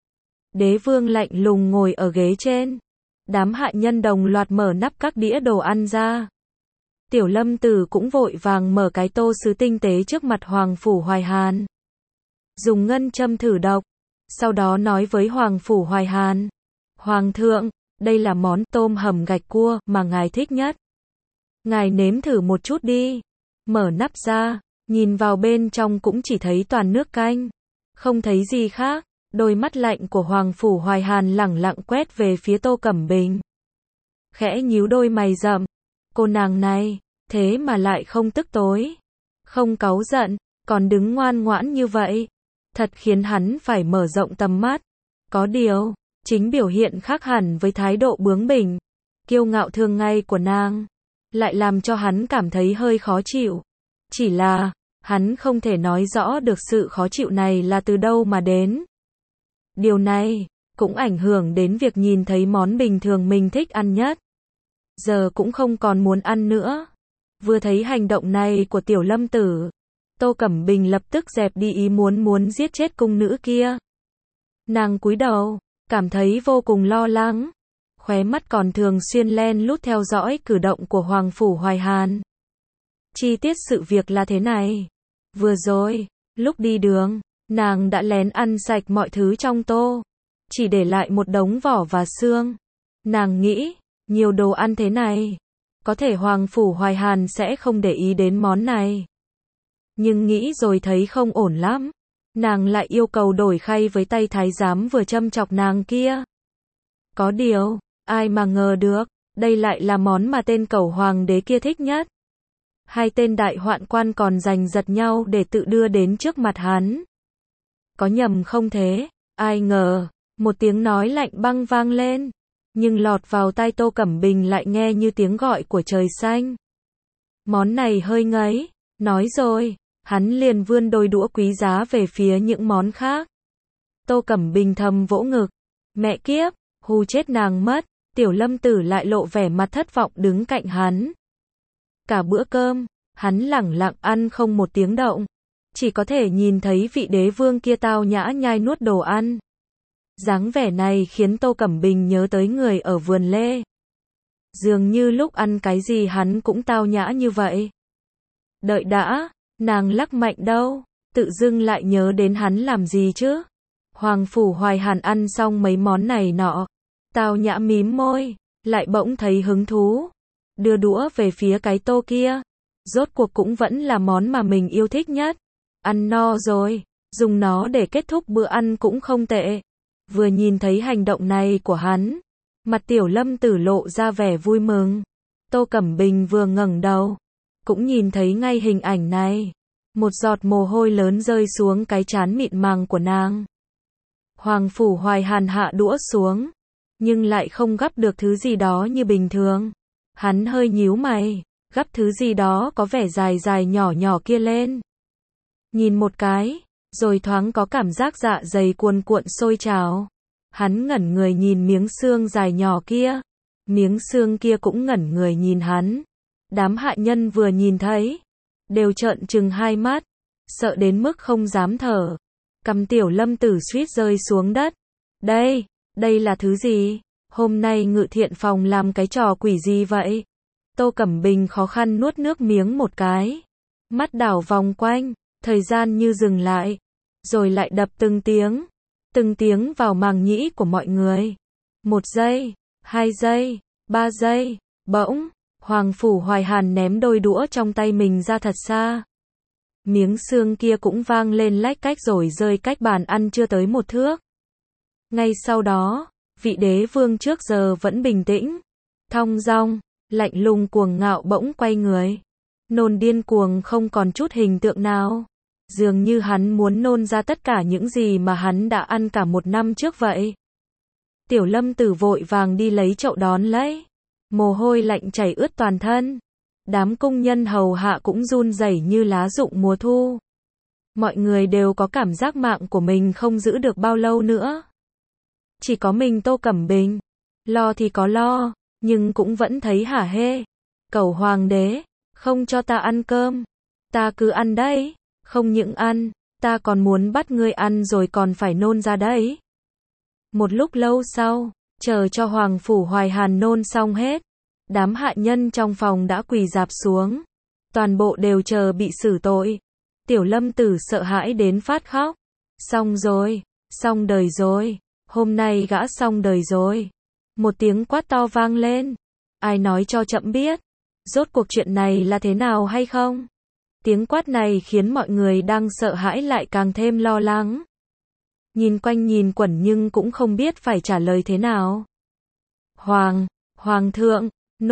Đế vương lạnh lùng ngồi ở ghế trên. Đám hạ nhân đồng loạt mở nắp các đĩa đồ ăn ra. Tiểu Lâm Tử cũng vội vàng mở cái tô sứ tinh tế trước mặt Hoàng Phủ Hoài Hàn. Dùng ngân châm thử độc. Sau đó nói với Hoàng Phủ Hoài Hàn. Hoàng thượng, đây là món tôm hầm gạch cua mà ngài thích nhất. Ngài nếm thử một chút đi. Mở nắp ra, nhìn vào bên trong cũng chỉ thấy toàn nước canh. Không thấy gì khác. Đôi mắt lạnh của Hoàng Phủ Hoài Hàn lẳng lặng quét về phía Tô Cẩm Bình. Khẽ nhíu đôi mày rậm. Cô nàng này, thế mà lại không tức tối, không cáu giận, còn đứng ngoan ngoãn như vậy. Thật khiến hắn phải mở rộng tầm mắt. Có điều, chính biểu hiện khác hẳn với thái độ bướng bỉnh, kiêu ngạo thường ngày của nàng, lại làm cho hắn cảm thấy hơi khó chịu. Chỉ là, hắn không thể nói rõ được sự khó chịu này là từ đâu mà đến. Điều này, cũng ảnh hưởng đến việc nhìn thấy món bình thường mình thích ăn nhất. Giờ cũng không còn muốn ăn nữa. Vừa thấy hành động này của Tiểu Lâm Tử, Tô Cẩm Bình lập tức dẹp đi ý muốn giết chết cung nữ kia. Nàng cúi đầu, cảm thấy vô cùng lo lắng. Khóe mắt còn thường xuyên len lút theo dõi cử động của Hoàng Phủ Hoài Hàn. Chi tiết sự việc là thế này. Vừa rồi, lúc đi đường, Nàng đã lén ăn sạch mọi thứ trong tô, chỉ để lại một đống vỏ và xương. Nàng nghĩ, nhiều đồ ăn thế này, có thể Hoàng Phủ Hoài Hàn sẽ không để ý đến món này. Nhưng nghĩ rồi thấy không ổn lắm. Nàng lại yêu cầu đổi khay với tay thái giám vừa châm chọc nàng kia. Có điều, ai mà ngờ được, đây lại là món mà tên cẩu hoàng đế kia thích nhất. Hai tên đại hoạn quan còn giành giật nhau để tự đưa đến trước mặt hắn. Có nhầm không thế? Ai ngờ, một tiếng nói lạnh băng vang lên, nhưng lọt vào tai Tô Cẩm Bình lại nghe như tiếng gọi của trời xanh. Món này hơi ngấy, nói rồi, hắn liền vươn đôi đũa quý giá về phía những món khác. Tô Cẩm Bình thầm vỗ ngực, mẹ kiếp, hù chết nàng mất. Tiểu Lâm Tử lại lộ vẻ mặt thất vọng đứng cạnh hắn. Cả bữa cơm, hắn lẳng lặng ăn không một tiếng động, chỉ có thể nhìn thấy vị đế vương kia tao nhã nhai nuốt đồ ăn. Dáng vẻ này khiến Tô Cẩm Bình nhớ tới người ở vườn lê. Dường như lúc ăn cái gì hắn cũng tao nhã như vậy. Đợi đã, nàng lắc mạnh đâu, tự dưng lại nhớ đến hắn làm gì chứ? Hoàng Phủ Hoài Hàn ăn xong mấy món này nọ, tao nhã mím môi, lại bỗng thấy hứng thú, đưa đũa về phía cái tô kia. Rốt cuộc cũng vẫn là món mà mình yêu thích nhất. Ăn no rồi, dùng nó để kết thúc bữa ăn cũng không tệ. Vừa nhìn thấy hành động này của hắn, mặt Tiểu Lâm Tử lộ ra vẻ vui mừng. Tô Cẩm Bình vừa ngẩng đầu, cũng nhìn thấy ngay hình ảnh này. Một giọt mồ hôi lớn rơi xuống cái trán mịn màng của nàng. Hoàng Phủ Hoài Hàn hạ đũa xuống, nhưng lại không gắp được thứ gì đó như bình thường. Hắn hơi nhíu mày, gắp thứ gì đó có vẻ dài dài nhỏ nhỏ kia lên. Nhìn một cái, rồi thoáng có cảm giác dạ dày cuồn cuộn sôi trào. Hắn ngẩn người nhìn miếng xương dài nhỏ kia. Miếng xương kia cũng ngẩn người nhìn hắn. Đám hạ nhân vừa nhìn thấy, đều trợn trừng hai mắt, sợ đến mức không dám thở. Cằm Tiểu Lâm Tử suýt rơi xuống đất. Đây là thứ gì? Hôm nay Ngự Thiện Phòng làm cái trò quỷ gì vậy? Tô Cẩm Bình khó khăn nuốt nước miếng một cái. Mắt đảo vòng quanh, thời gian như dừng lại, rồi lại đập từng tiếng vào màng nhĩ của mọi người. 1 giây, 2 giây, 3 giây, bỗng, Hoàng Phủ Hoài Hàn ném đôi đũa trong tay mình ra thật xa. Miếng xương kia cũng vang lên lách cách rồi rơi cách bàn ăn chưa tới 1 thước. Ngay sau đó, vị đế vương trước giờ vẫn bình tĩnh, thong dong, lạnh lùng cuồng ngạo bỗng quay người. Nôn điên cuồng không còn chút hình tượng nào. Dường như hắn muốn nôn ra tất cả những gì mà hắn đã ăn cả 1 năm trước vậy. Tiểu Lâm Tử vội vàng đi lấy chậu đón lấy. Mồ hôi lạnh chảy ướt toàn thân. Đám công nhân hầu hạ cũng run rẩy như lá rụng mùa thu. Mọi người đều có cảm giác mạng của mình không giữ được bao lâu nữa. Chỉ có mình Tô Cẩm Bình. Lo thì có lo, nhưng cũng vẫn thấy hả hê. Cẩu hoàng đế, không cho ta ăn cơm. Ta cứ ăn đấy. Không những ăn, ta còn muốn bắt ngươi ăn rồi còn phải nôn ra đấy. Một lúc lâu sau, chờ cho Hoàng Phủ Hoài Hàn nôn xong hết, đám hạ nhân trong phòng đã quỳ rạp xuống. Toàn bộ đều chờ bị xử tội. Tiểu Lâm Tử sợ hãi đến phát khóc. Xong rồi, xong đời rồi, hôm nay gã xong đời rồi. Một tiếng quát to vang lên. Ai nói cho trẫm biết, rốt cuộc chuyện này là thế nào hay không? Tiếng quát này khiến mọi người đang sợ hãi lại càng thêm lo lắng. Nhìn quanh nhìn quẩn nhưng cũng không biết phải trả lời thế nào. Hoàng thượng,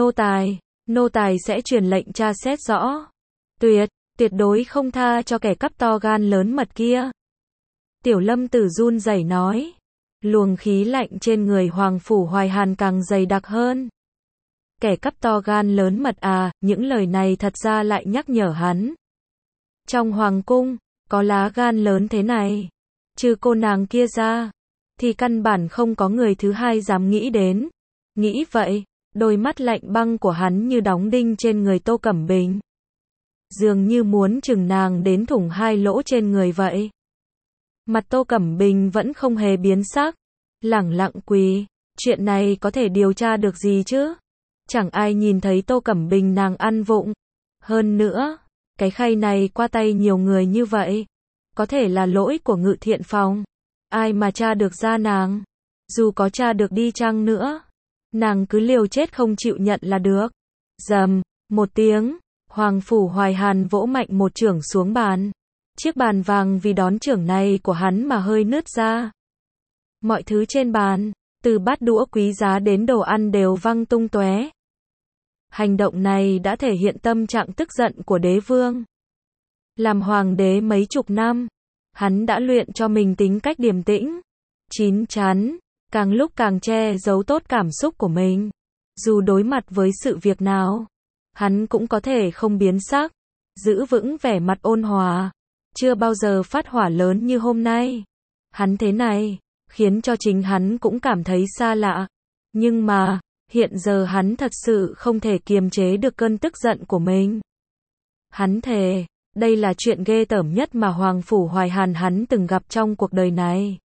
nô tài sẽ truyền lệnh tra xét rõ. Tuyệt đối không tha cho kẻ cắp to gan lớn mật kia. Tiểu Lâm Tử run rẩy nói. Luồng khí lạnh trên người Hoàng Phủ Hoài Hàn càng dày đặc hơn. Kẻ cắp to gan lớn mật à, những lời này thật ra lại nhắc nhở hắn. Trong hoàng cung, có lá gan lớn thế này, trừ cô nàng kia ra, thì căn bản không có người thứ hai dám nghĩ đến. Nghĩ vậy, đôi mắt lạnh băng của hắn như đóng đinh trên người Tô Cẩm Bình. Dường như muốn chừng nàng đến thủng 2 lỗ trên người vậy. Mặt Tô Cẩm Bình vẫn không hề biến sắc, lẳng lặng quỳ. Chuyện này có thể điều tra được gì chứ? Chẳng ai nhìn thấy Tô Cẩm Bình nàng ăn vụng. Hơn nữa, cái khay này qua tay nhiều người như vậy, Có thể là lỗi của Ngự Thiện Phòng. Ai mà tra được ra nàng. Dù có tra được đi chăng nữa, nàng cứ liều chết không chịu nhận là được. Rầm, một tiếng, Hoàng Phủ Hoài Hàn vỗ mạnh một chưởng xuống bàn. Chiếc bàn vàng vì đón chưởng này của hắn mà hơi nứt ra. Mọi thứ trên bàn, từ bát đũa quý giá đến đồ ăn đều văng tung tóe. Hành động này đã thể hiện tâm trạng tức giận của đế vương. Làm hoàng đế mấy chục năm, hắn đã luyện cho mình tính cách điềm tĩnh, chín chắn, càng lúc càng che giấu tốt cảm xúc của mình. Dù đối mặt với sự việc nào, hắn cũng có thể không biến sắc, giữ vững vẻ mặt ôn hòa, chưa bao giờ phát hỏa lớn như hôm nay. Hắn thế này, khiến cho chính hắn cũng cảm thấy xa lạ. Nhưng mà, hiện giờ hắn thật sự không thể kiềm chế được cơn tức giận của mình. Hắn thề, đây là chuyện ghê tởm nhất mà Hoàng Phủ Hoài Hàn hắn từng gặp trong cuộc đời này.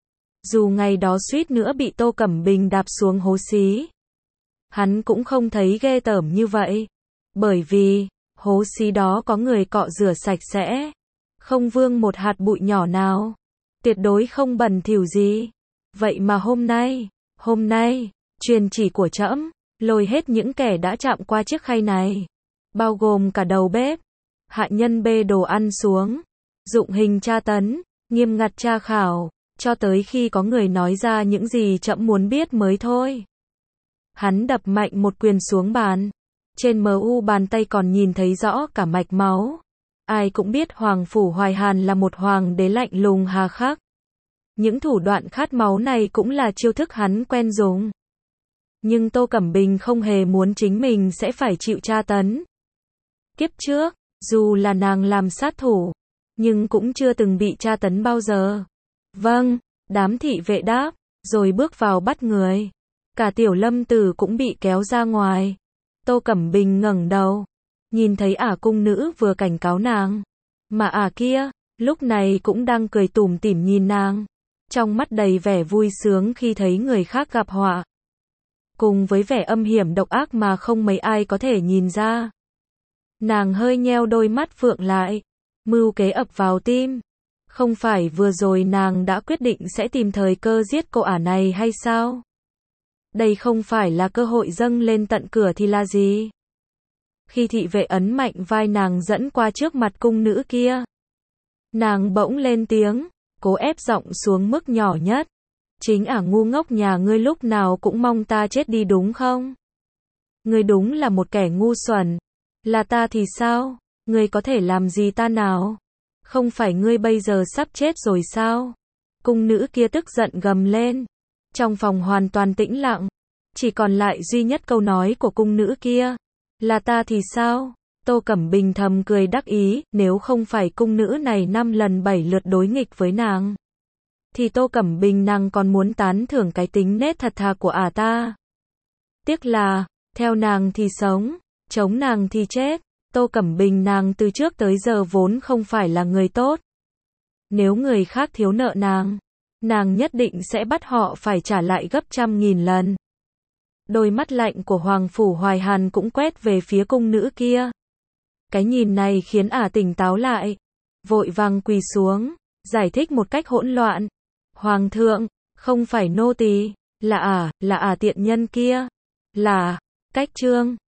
Dù ngày đó suýt nữa bị Tô Cẩm Bình đạp xuống hố xí, hắn cũng không thấy ghê tởm như vậy. Bởi vì, hố xí đó có người cọ rửa sạch sẽ, không vương một hạt bụi nhỏ nào, tuyệt đối không bẩn thỉu gì. Vậy mà hôm nay, truyền chỉ của trẫm, lôi hết những kẻ đã chạm qua chiếc khay này, bao gồm cả đầu bếp, hạ nhân bê đồ ăn xuống, dụng hình tra tấn, nghiêm ngặt tra khảo, cho tới khi có người nói ra những gì trẫm muốn biết mới thôi. Hắn đập mạnh một quyền xuống bàn. Trên bàn tay còn nhìn thấy rõ cả mạch máu. Ai cũng biết Hoàng Phủ Hoài Hàn là một hoàng đế lạnh lùng hà khắc. Những thủ đoạn khát máu này cũng là chiêu thức hắn quen dùng. Nhưng Tô Cẩm Bình không hề muốn chính mình sẽ phải chịu tra tấn. Kiếp trước, dù là nàng làm sát thủ, nhưng cũng chưa từng bị tra tấn bao giờ. Vâng, đám thị vệ đáp, rồi bước vào bắt người. Cả Tiểu Lâm Tử cũng bị kéo ra ngoài. Tô Cẩm Bình ngẩng đầu, nhìn thấy ả cung nữ vừa cảnh cáo nàng, mà ả kia, lúc này cũng đang cười tủm tỉm nhìn nàng, trong mắt đầy vẻ vui sướng khi thấy người khác gặp họa, cùng với vẻ âm hiểm độc ác mà không mấy ai có thể nhìn ra. Nàng hơi nheo đôi mắt phượng lại, mưu kế ập vào tim. Không phải vừa rồi nàng đã quyết định sẽ tìm thời cơ giết cô ả này hay sao? Đây không phải là cơ hội dâng lên tận cửa thì là gì? Khi thị vệ ấn mạnh vai nàng dẫn qua trước mặt cung nữ kia, nàng bỗng lên tiếng, cố ép giọng xuống mức nhỏ nhất. Chính ả ngu ngốc nhà ngươi lúc nào cũng mong ta chết đi đúng không? Ngươi đúng là một kẻ ngu xuẩn. Là ta thì sao? Ngươi có thể làm gì ta nào? Không phải ngươi bây giờ sắp chết rồi sao? Cung nữ kia tức giận gầm lên. Trong phòng hoàn toàn tĩnh lặng, chỉ còn lại duy nhất câu nói của cung nữ kia. Là ta thì sao? Tô Cẩm Bình thầm cười đắc ý, nếu không phải cung nữ này 5 lần 7 lượt đối nghịch với nàng, thì Tô Cẩm Bình nàng còn muốn tán thưởng cái tính nết thật thà của ả ta. Tiếc là, theo nàng thì sống, chống nàng thì chết. Tô Cẩm Bình nàng từ trước tới giờ vốn không phải là người tốt. Nếu người khác thiếu nợ nàng nhất định sẽ bắt họ phải trả lại gấp 100.000 lần. Đôi mắt lạnh của Hoàng Phủ Hoài Hàn cũng quét về phía cung nữ kia. Cái nhìn này khiến ả tỉnh táo lại, vội vàng quỳ xuống, giải thích một cách hỗn loạn. Hoàng thượng, không phải nô tỳ, là ả tiện nhân kia. Là, cách trương.